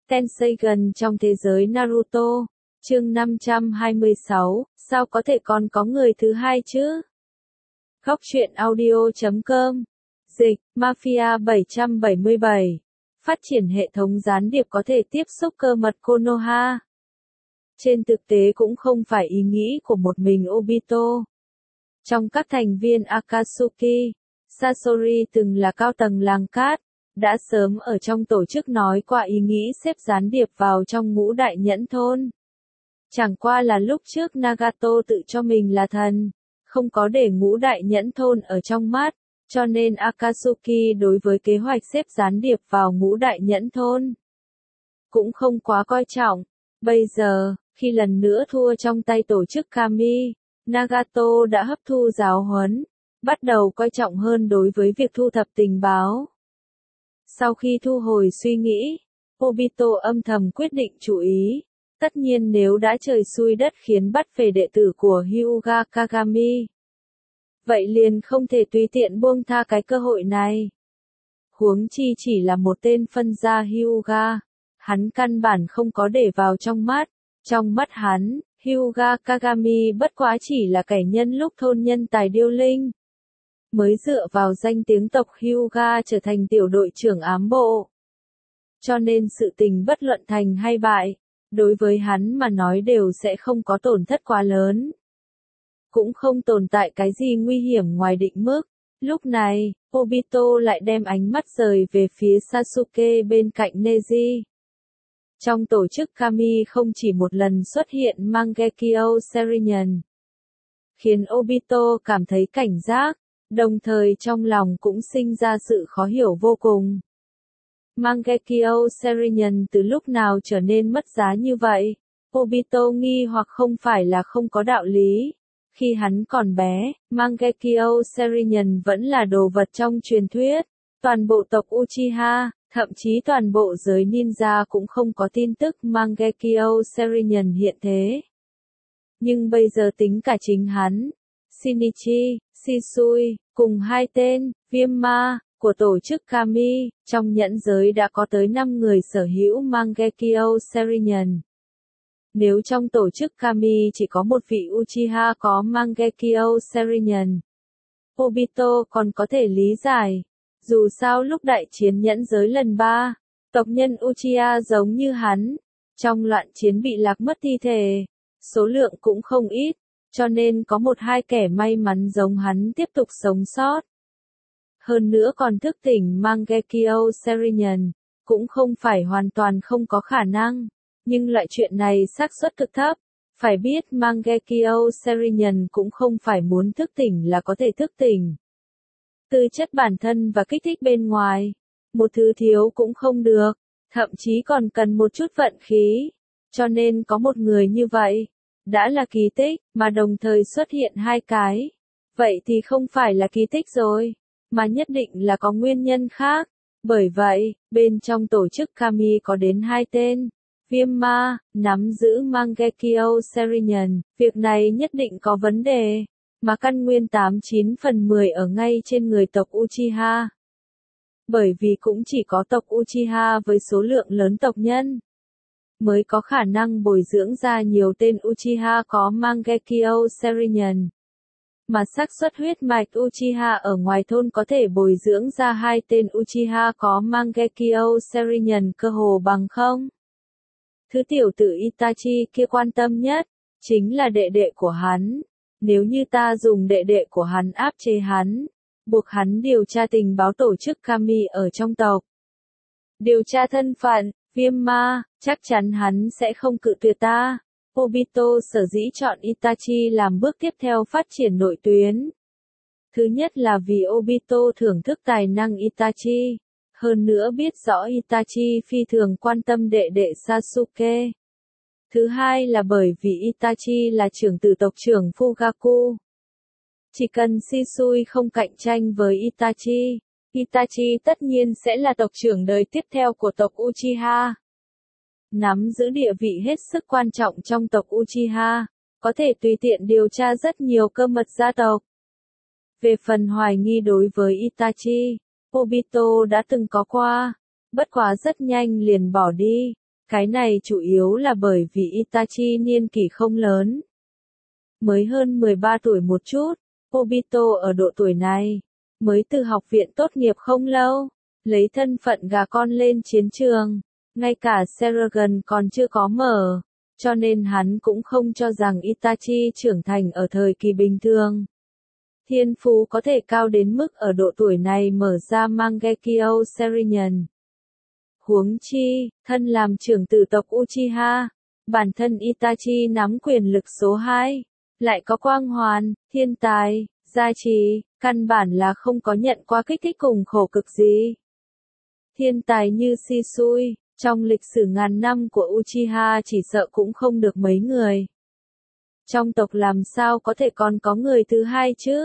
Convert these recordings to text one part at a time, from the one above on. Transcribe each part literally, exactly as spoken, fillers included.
Tenseigan trong thế giới Naruto. Chương năm trăm hai mươi sáu, sao có thể còn có người thứ hai chứ? Góc truyện audio chấm com. Dịch, Mafia bảy trăm bảy mươi bảy. Phát triển hệ thống gián điệp có thể tiếp xúc cơ mật Konoha. Trên thực tế cũng không phải ý nghĩ của một mình Obito. Trong các thành viên Akatsuki, Sasori từng là cao tầng làng cát, đã sớm ở trong tổ chức nói qua ý nghĩ xếp gián điệp vào trong ngũ đại nhẫn thôn. Chẳng qua là lúc trước Nagato tự cho mình là thần, không có để ngũ đại nhẫn thôn ở trong mắt, cho nên Akatsuki đối với kế hoạch xếp gián điệp vào ngũ đại nhẫn thôn cũng không quá coi trọng. Bây giờ, khi lần nữa thua trong tay tổ chức Kami, Nagato đã hấp thu giáo huấn, bắt đầu coi trọng hơn đối với việc thu thập tình báo. Sau khi thu hồi suy nghĩ, Obito âm thầm quyết định chú ý. Tất nhiên nếu đã trời xui đất khiến bắt về đệ tử của Hyuga Kagami, vậy liền không thể tùy tiện buông tha cái cơ hội này. Huống chi chỉ là một tên phân gia Hyuga, hắn căn bản không có để vào trong mắt. Trong mắt hắn, Hyuga Kagami bất quá chỉ là kẻ nhân lúc thôn nhân tài điêu linh. Mới dựa vào danh tiếng tộc Hyuga trở thành tiểu đội trưởng ám bộ. Cho nên sự tình bất luận thành hay bại, đối với hắn mà nói đều sẽ không có tổn thất quá lớn. Cũng không tồn tại cái gì nguy hiểm ngoài định mức. Lúc này, Obito lại đem ánh mắt rời về phía Sasuke bên cạnh Neji. Trong tổ chức Kami không chỉ một lần xuất hiện Mangekyo Sharingan, khiến Obito cảm thấy cảnh giác, đồng thời trong lòng cũng sinh ra sự khó hiểu vô cùng. Mangekyo Sharingan từ lúc nào trở nên mất giá như vậy? Obito nghi hoặc không phải là không có đạo lý. Khi hắn còn bé, Mangekyo Sharingan vẫn là đồ vật trong truyền thuyết. Toàn bộ tộc Uchiha, thậm chí toàn bộ giới ninja cũng không có tin tức Mangekyo Sharingan hiện thế. Nhưng bây giờ tính cả chính hắn, Shinichi, Shisui, cùng hai tên, Viêm Ma, của tổ chức Kami, trong nhẫn giới đã có tới năm người sở hữu Mangekyo Sharingan. Nếu trong tổ chức Kami chỉ có một vị Uchiha có Mangekyo Sharingan, Obito còn có thể lý giải. Dù sao lúc đại chiến nhẫn giới lần ba, tộc nhân Uchiha giống như hắn, trong loạn chiến bị lạc mất thi thể, số lượng cũng không ít, cho nên có một hai kẻ may mắn giống hắn tiếp tục sống sót. Hơn nữa còn thức tỉnh Mangekyo Sharingan, cũng không phải hoàn toàn không có khả năng, nhưng loại chuyện này xác suất cực thấp. Phải biết Mangekyo Sharingan cũng không phải muốn thức tỉnh là có thể thức tỉnh. Tư chất bản thân và kích thích bên ngoài, một thứ thiếu cũng không được, thậm chí còn cần một chút vận khí. Cho nên có một người như vậy, đã là kỳ tích, mà đồng thời xuất hiện hai cái. Vậy thì không phải là kỳ tích rồi, mà nhất định là có nguyên nhân khác. Bởi vậy, bên trong tổ chức Kami có đến hai tên, Viêm Ma, nắm giữ Mangekyo Sharingan, việc này nhất định có vấn đề, mà căn nguyên tám chín phần mười ở ngay trên người tộc Uchiha. Bởi vì cũng chỉ có tộc Uchiha với số lượng lớn tộc nhân, mới có khả năng bồi dưỡng ra nhiều tên Uchiha có Mangekyo Sharingan. Mà xác suất huyết mạch Uchiha ở ngoài thôn có thể bồi dưỡng ra hai tên Uchiha có Mangekyo Sharingan cơ hồ bằng không. Thứ tiểu tử Itachi kia quan tâm nhất, chính là đệ đệ của hắn. Nếu như ta dùng đệ đệ của hắn áp chế hắn, buộc hắn điều tra tình báo tổ chức Kami ở trong tộc, điều tra thân phận, Viêm Ma, chắc chắn hắn sẽ không cự tuyệt ta. Obito sở dĩ chọn Itachi làm bước tiếp theo phát triển nội tuyến. Thứ nhất là vì Obito thưởng thức tài năng Itachi, hơn nữa biết rõ Itachi phi thường quan tâm đệ đệ Sasuke. Thứ hai là bởi vì Itachi là trưởng tử tộc trưởng Fugaku. Chỉ cần Shisui không cạnh tranh với Itachi, Itachi tất nhiên sẽ là tộc trưởng đời tiếp theo của tộc Uchiha. Nắm giữ địa vị hết sức quan trọng trong tộc Uchiha, có thể tùy tiện điều tra rất nhiều cơ mật gia tộc. Về phần hoài nghi đối với Itachi, Obito đã từng có qua, bất quá rất nhanh liền bỏ đi. Cái này chủ yếu là bởi vì Itachi niên kỷ không lớn. Mới hơn mười ba tuổi một chút, Obito ở độ tuổi này, mới từ học viện tốt nghiệp không lâu, lấy thân phận gà con lên chiến trường, ngay cả Sharingan còn chưa có mở, cho nên hắn cũng không cho rằng Itachi trưởng thành ở thời kỳ bình thường. Thiên phú có thể cao đến mức ở độ tuổi này mở ra Mangekyo Sharingan. Huống chi, thân làm trưởng tử tộc Uchiha, bản thân Itachi nắm quyền lực số hai, lại có quang hoàn, thiên tài, gia trì, căn bản là không có nhận qua kích thích cùng khổ cực gì. Thiên tài như Shisui, trong lịch sử ngàn năm của Uchiha chỉ sợ cũng không được mấy người. Trong tộc làm sao có thể còn có người thứ hai chứ?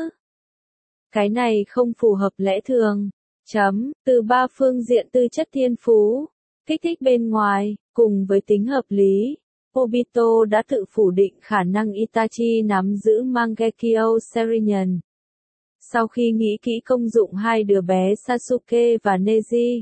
Cái này không phù hợp lẽ thường. Chấm, từ ba phương diện tư chất thiên phú, kích thích bên ngoài, cùng với tính hợp lý, Obito đã tự phủ định khả năng Itachi nắm giữ Mangekyo Sharingan. Sau khi nghĩ kỹ công dụng hai đứa bé Sasuke và Neji,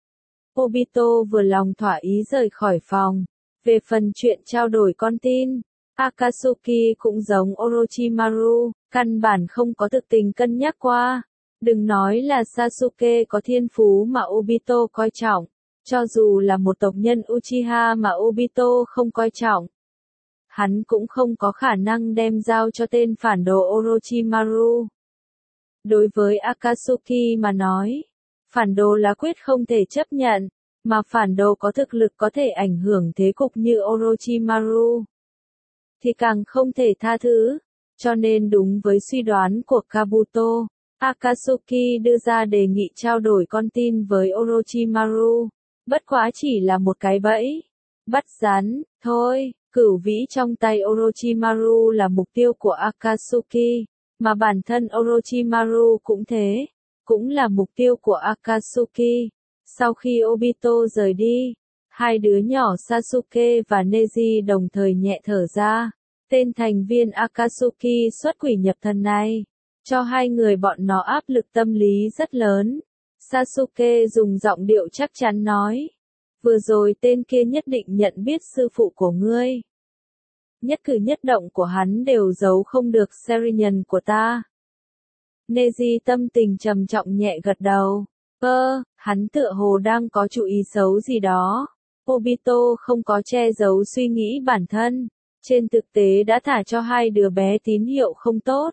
Obito vừa lòng thỏa ý rời khỏi phòng. Về phần chuyện trao đổi con tin, Akatsuki cũng giống Orochimaru, căn bản không có thực tình cân nhắc qua. Đừng nói là Sasuke có thiên phú mà Obito coi trọng, cho dù là một tộc nhân Uchiha mà Obito không coi trọng, hắn cũng không có khả năng đem giao cho tên phản đồ Orochimaru. Đối với Akatsuki mà nói, phản đồ là quyết không thể chấp nhận, mà phản đồ có thực lực có thể ảnh hưởng thế cục như Orochimaru, thì càng không thể tha thứ, cho nên đúng với suy đoán của Kabuto, Akatsuki đưa ra đề nghị trao đổi con tin với Orochimaru, bất quá chỉ là một cái bẫy, bắt rắn, thôi, cửu vĩ trong tay Orochimaru là mục tiêu của Akatsuki, mà bản thân Orochimaru cũng thế, cũng là mục tiêu của Akatsuki. Sau khi Obito rời đi, hai đứa nhỏ Sasuke và Neji đồng thời nhẹ thở ra, tên thành viên Akatsuki xuất quỷ nhập thần này, cho hai người bọn nó áp lực tâm lý rất lớn. Sasuke dùng giọng điệu chắc chắn nói, vừa rồi tên kia nhất định nhận biết sư phụ của ngươi. Nhất cử nhất động của hắn đều giấu không được Sharingan của ta. Neji tâm tình trầm trọng nhẹ gật đầu. Ơ, hắn tựa hồ đang có chủ ý xấu gì đó. Obito không có che giấu suy nghĩ bản thân, trên thực tế đã thả cho hai đứa bé tín hiệu không tốt.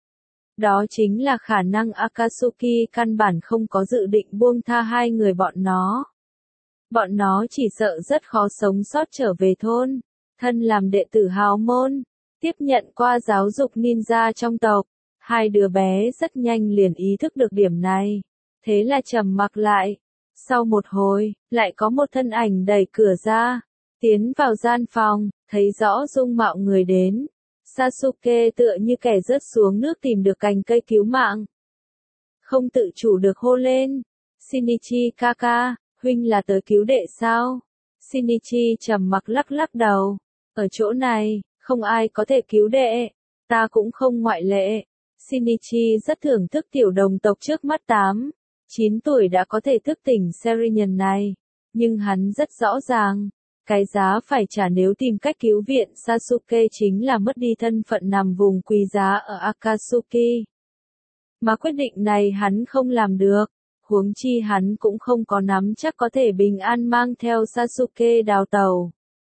Đó chính là khả năng Akatsuki căn bản không có dự định buông tha hai người bọn nó. Bọn nó chỉ sợ rất khó sống sót trở về thôn, thân làm đệ tử hào môn, tiếp nhận qua giáo dục ninja trong tộc. Hai đứa bé rất nhanh liền ý thức được điểm này, thế là trầm mặc lại. Sau một hồi, lại có một thân ảnh đẩy cửa ra, tiến vào gian phòng, thấy rõ dung mạo người đến. Sasuke tựa như kẻ rớt xuống nước tìm được cành cây cứu mạng, không tự chủ được hô lên, Shinichi kaka, huynh là tới cứu đệ sao? Shinichi trầm mặc lắc lắc đầu, ở chỗ này, không ai có thể cứu đệ, ta cũng không ngoại lệ. Shinichi rất thưởng thức tiểu đồng tộc trước mắt tám, chín tuổi đã có thể thức tỉnh Sharingan này, nhưng hắn rất rõ ràng, cái giá phải trả nếu tìm cách cứu viện Sasuke chính là mất đi thân phận nằm vùng quý giá ở Akatsuki. Mà quyết định này hắn không làm được, huống chi hắn cũng không có nắm chắc có thể bình an mang theo Sasuke đào tẩu.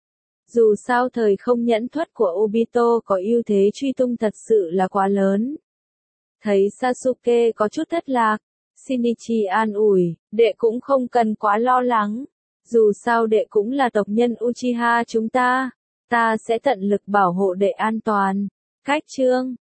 Dù sao thời không nhẫn thuật của Obito có ưu thế truy tung thật sự là quá lớn. Thấy Sasuke có chút thất lạc, Shinichi an ủi, đệ cũng không cần quá lo lắng. Dù sao đệ cũng là tộc nhân Uchiha chúng ta, ta sẽ tận lực bảo hộ đệ an toàn. Cách chương